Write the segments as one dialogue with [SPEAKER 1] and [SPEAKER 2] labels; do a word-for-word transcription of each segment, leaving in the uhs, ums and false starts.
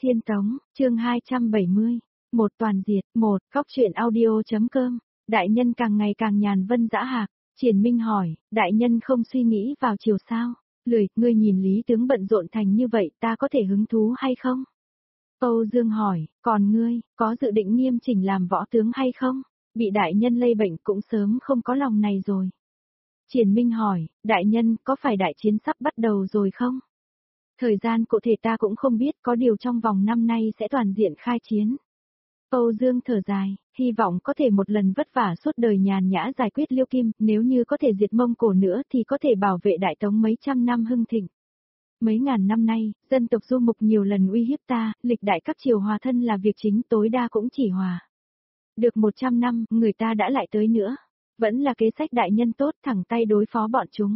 [SPEAKER 1] Thiên Tống, chương hai trăm bảy mươi. Một toàn diệt, một, góc truyện audio.com. Đại nhân càng ngày càng nhàn vân dã hạc. Triển Minh hỏi, đại nhân không suy nghĩ vào chiều sao? Lười, ngươi nhìn lý tướng bận rộn thành như vậy ta có thể hứng thú hay không? Âu Dương hỏi, còn ngươi, có dự định nghiêm chỉnh làm võ tướng hay không? Bị đại nhân lây bệnh cũng sớm không có lòng này rồi. Triển Minh hỏi, đại nhân có phải đại chiến sắp bắt đầu rồi không? Thời gian cụ thể ta cũng không biết, có điều trong vòng năm nay sẽ toàn diện khai chiến. Âu Dương thở dài, hy vọng có thể một lần vất vả suốt đời nhàn nhã giải quyết Liêu Kim, nếu như có thể diệt Mông Cổ nữa thì có thể bảo vệ Đại Tống mấy trăm năm hưng thịnh. Mấy ngàn năm nay, dân tộc Du Mục nhiều lần uy hiếp ta, lịch đại các triều hòa thân là việc chính, tối đa cũng chỉ hòa. Được một trăm năm, người ta đã lại tới nữa. Vẫn là kế sách đại nhân tốt, thẳng tay đối phó bọn chúng.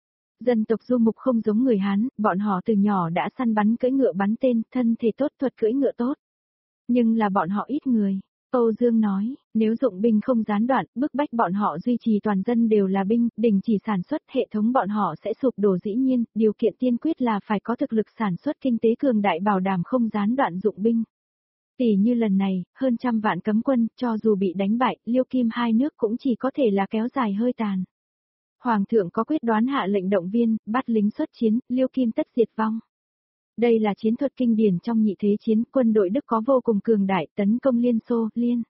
[SPEAKER 1] Dân tộc Du Mục không giống người Hán, bọn họ từ nhỏ đã săn bắn cưỡi ngựa bắn tên, thân thể tốt, thuật cưỡi ngựa tốt. Nhưng là bọn họ ít người. Âu Dương nói, nếu dụng binh không gián đoạn, bức bách bọn họ duy trì toàn dân đều là binh, đình chỉ sản xuất, hệ thống bọn họ sẽ sụp đổ dĩ nhiên, điều kiện tiên quyết là phải có thực lực sản xuất kinh tế cường đại bảo đảm không gián đoạn dụng binh. Tỷ như lần này, hơn trăm vạn cấm quân, cho dù bị đánh bại, Liêu Kim hai nước cũng chỉ có thể là kéo dài hơi tàn. Hoàng thượng có quyết đoán hạ lệnh động viên, bắt lính xuất chiến, Liêu Kim tất diệt vong. Đây là chiến thuật kinh điển trong nhị thế chiến, quân đội Đức có vô cùng cường đại, tấn công Liên Xô, Liên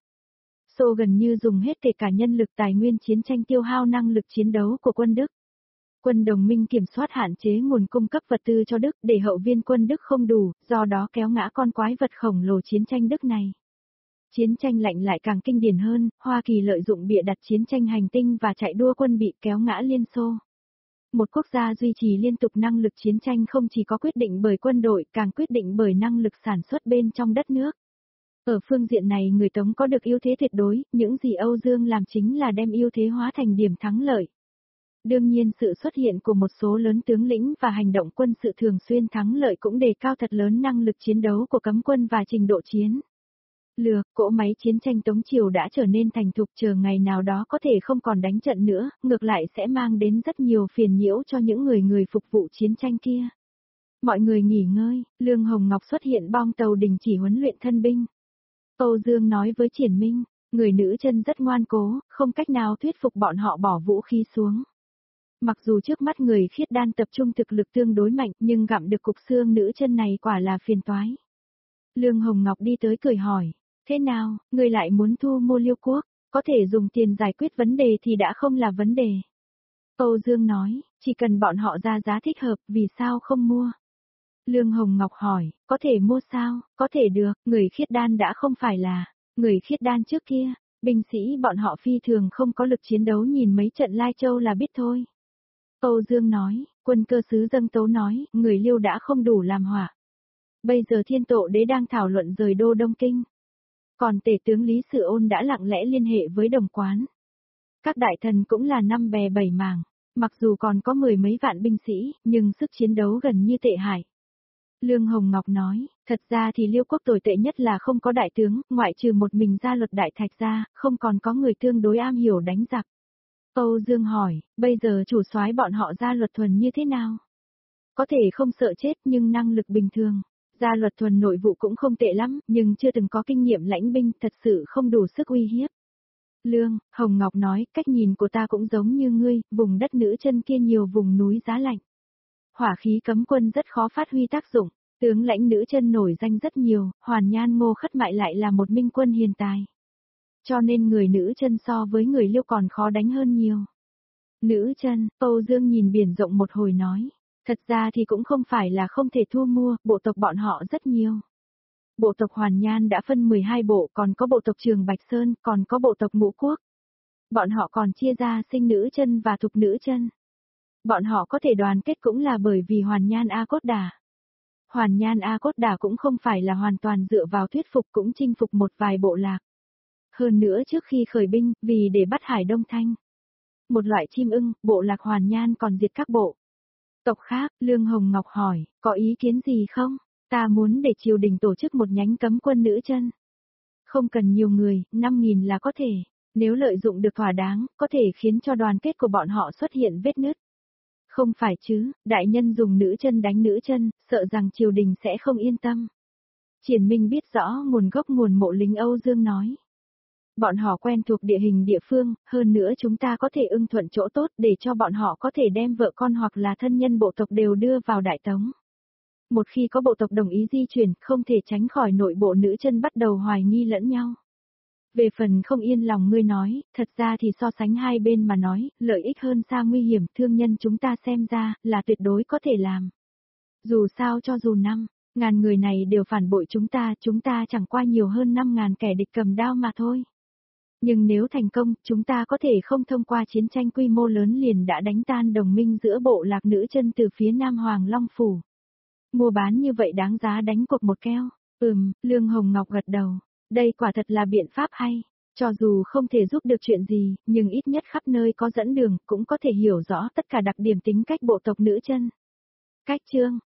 [SPEAKER 1] Xô gần như dùng hết kể cả nhân lực tài nguyên chiến tranh tiêu hao năng lực chiến đấu của quân Đức. Quân đồng minh kiểm soát hạn chế nguồn cung cấp vật tư cho Đức để hậu viên quân Đức không đủ, do đó kéo ngã con quái vật khổng lồ chiến tranh Đức này. Chiến tranh lạnh lại càng kinh điển hơn, Hoa Kỳ lợi dụng bịa đặt chiến tranh hành tinh và chạy đua quân bị kéo ngã Liên Xô. Một quốc gia duy trì liên tục năng lực chiến tranh không chỉ có quyết định bởi quân đội, càng quyết định bởi năng lực sản xuất bên trong đất nước. Ở phương diện này người Tống có được ưu thế tuyệt đối, những gì Âu Dương làm chính là đem ưu thế hóa thành điểm thắng lợi. Đương nhiên sự xuất hiện của một số lớn tướng lĩnh và hành động quân sự thường xuyên thắng lợi cũng đề cao thật lớn năng lực chiến đấu của cấm quân và trình độ chiến lược, cỗ máy chiến tranh Tống Triều đã trở nên thành thục, chờ ngày nào đó có thể không còn đánh trận nữa, ngược lại sẽ mang đến rất nhiều phiền nhiễu cho những người người phục vụ chiến tranh kia. Mọi người nghỉ ngơi, Lương Hồng Ngọc xuất hiện bong tàu đình chỉ huấn luyện thân binh. Âu Dương nói với Triển Minh, người nữ chân rất ngoan cố, không cách nào thuyết phục bọn họ bỏ vũ khí xuống. Mặc dù trước mắt người khiết đan tập trung thực lực tương đối mạnh, nhưng gặm được cục xương nữ chân này quả là phiền toái. Lương Hồng Ngọc đi tới cười hỏi, thế nào, người lại muốn thu mua Liêu Quốc, có thể dùng tiền giải quyết vấn đề thì đã không là vấn đề. Âu Dương nói, chỉ cần bọn họ ra giá thích hợp, vì sao không mua? Lương Hồng Ngọc hỏi, có thể mua sao, có thể được, người khiết đan đã không phải là người khiết đan trước kia, binh sĩ bọn họ phi thường không có lực chiến đấu, nhìn mấy trận Lai Châu là biết thôi. Âu Dương nói, quân cơ sứ Dâng Tấu nói, người Liêu đã không đủ làm hỏa. Bây giờ Thiên Tổ Đế đang thảo luận rời đô Đông Kinh. Còn tể tướng Lý Sự Ôn đã lặng lẽ liên hệ với Đồng Quán. Các đại thần cũng là năm bè bảy mảng, mặc dù còn có mười mấy vạn binh sĩ, nhưng sức chiến đấu gần như tệ hại. Lương Hồng Ngọc nói, thật ra thì Liêu Quốc tồi tệ nhất là không có đại tướng, ngoại trừ một mình Gia Luật Đại Thạch ra, không còn có người tương đối am hiểu đánh giặc. Âu Dương hỏi, bây giờ chủ soái bọn họ Gia Luật Thuần như thế nào? Có thể không sợ chết nhưng năng lực bình thường. Gia Luật Thuần nội vụ cũng không tệ lắm, nhưng chưa từng có kinh nghiệm lãnh binh, thật sự không đủ sức uy hiếp. Lương Hồng Ngọc nói, cách nhìn của ta cũng giống như ngươi, vùng đất nữ chân kia nhiều vùng núi giá lạnh. Hỏa khí cấm quân rất khó phát huy tác dụng, tướng lãnh nữ chân nổi danh rất nhiều, Hoàn Nhan Ngô Khất Mại lại là một minh quân hiền tài. Cho nên người nữ chân so với người Liêu còn khó đánh hơn nhiều. Nữ chân, Âu Dương nhìn biển rộng một hồi nói. Thật ra thì cũng không phải là không thể thu mua, bộ tộc bọn họ rất nhiều. Bộ tộc Hoàn Nhan đã phân mười hai bộ, còn có bộ tộc Trường Bạch Sơn, còn có bộ tộc Ngũ Quốc. Bọn họ còn chia ra sinh nữ chân và thục nữ chân. Bọn họ có thể đoàn kết cũng là bởi vì Hoàn Nhan A Cốt Đà. Hoàn Nhan A Cốt Đà cũng không phải là hoàn toàn dựa vào thuyết phục, cũng chinh phục một vài bộ lạc. Hơn nữa trước khi khởi binh, vì để bắt Hải Đông Thanh, một loại chim ưng, bộ lạc Hoàn Nhan còn diệt các bộ tộc khác. Lương Hồng Ngọc hỏi, có ý kiến gì không? Ta muốn để triều đình tổ chức một nhánh cấm quân nữ chân. Không cần nhiều người, năm nghìn là có thể. Nếu lợi dụng được thỏa đáng, có thể khiến cho đoàn kết của bọn họ xuất hiện vết nứt. Không phải chứ, đại nhân dùng nữ chân đánh nữ chân, sợ rằng triều đình sẽ không yên tâm. Triển Minh biết rõ nguồn gốc nguồn mộ lính Âu Dương nói. Bọn họ quen thuộc địa hình địa phương, hơn nữa chúng ta có thể ưng thuận chỗ tốt để cho bọn họ có thể đem vợ con hoặc là thân nhân bộ tộc đều đưa vào Đại Tống. Một khi có bộ tộc đồng ý di chuyển, không thể tránh khỏi nội bộ nữ chân bắt đầu hoài nghi lẫn nhau. Về phần không yên lòng ngươi nói, thật ra thì so sánh hai bên mà nói, lợi ích hơn xa nguy hiểm, thương nhân chúng ta xem ra, là tuyệt đối có thể làm. Dù sao cho dù năm, ngàn người này đều phản bội chúng ta, chúng ta chẳng qua nhiều hơn năm ngàn kẻ địch cầm đao mà thôi. Nhưng nếu thành công, chúng ta có thể không thông qua chiến tranh quy mô lớn liền đã đánh tan đồng minh giữa bộ lạc nữ chân từ phía Nam Hoàng Long Phủ. Mua bán như vậy đáng giá đánh cuộc một keo. Ừm, Lương Hồng Ngọc gật đầu. Đây quả thật là biện pháp hay. Cho dù không thể giúp được chuyện gì, nhưng ít nhất khắp nơi có dẫn đường, cũng có thể hiểu rõ tất cả đặc điểm tính cách bộ tộc nữ chân. Cách chương